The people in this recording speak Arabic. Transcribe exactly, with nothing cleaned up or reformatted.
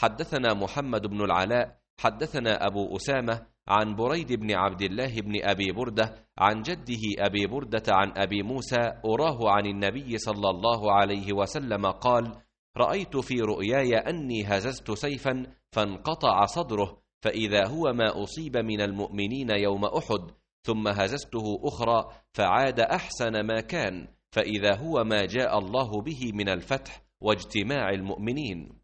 حدثنا محمد بن العلاء حدثنا أبو أسامة عن بريد بن عبد الله بن أبي بردة عن جده أبي بردة عن أبي موسى أراه عن النبي صلى الله عليه وسلم قال: رأيت في رؤياي أني هززت سيفا فانقطع صدره، فإذا هو ما أصيب من المؤمنين يوم أحد، ثم هززته أخرى فعاد أحسن ما كان، فإذا هو ما جاء الله به من الفتح واجتماع المؤمنين.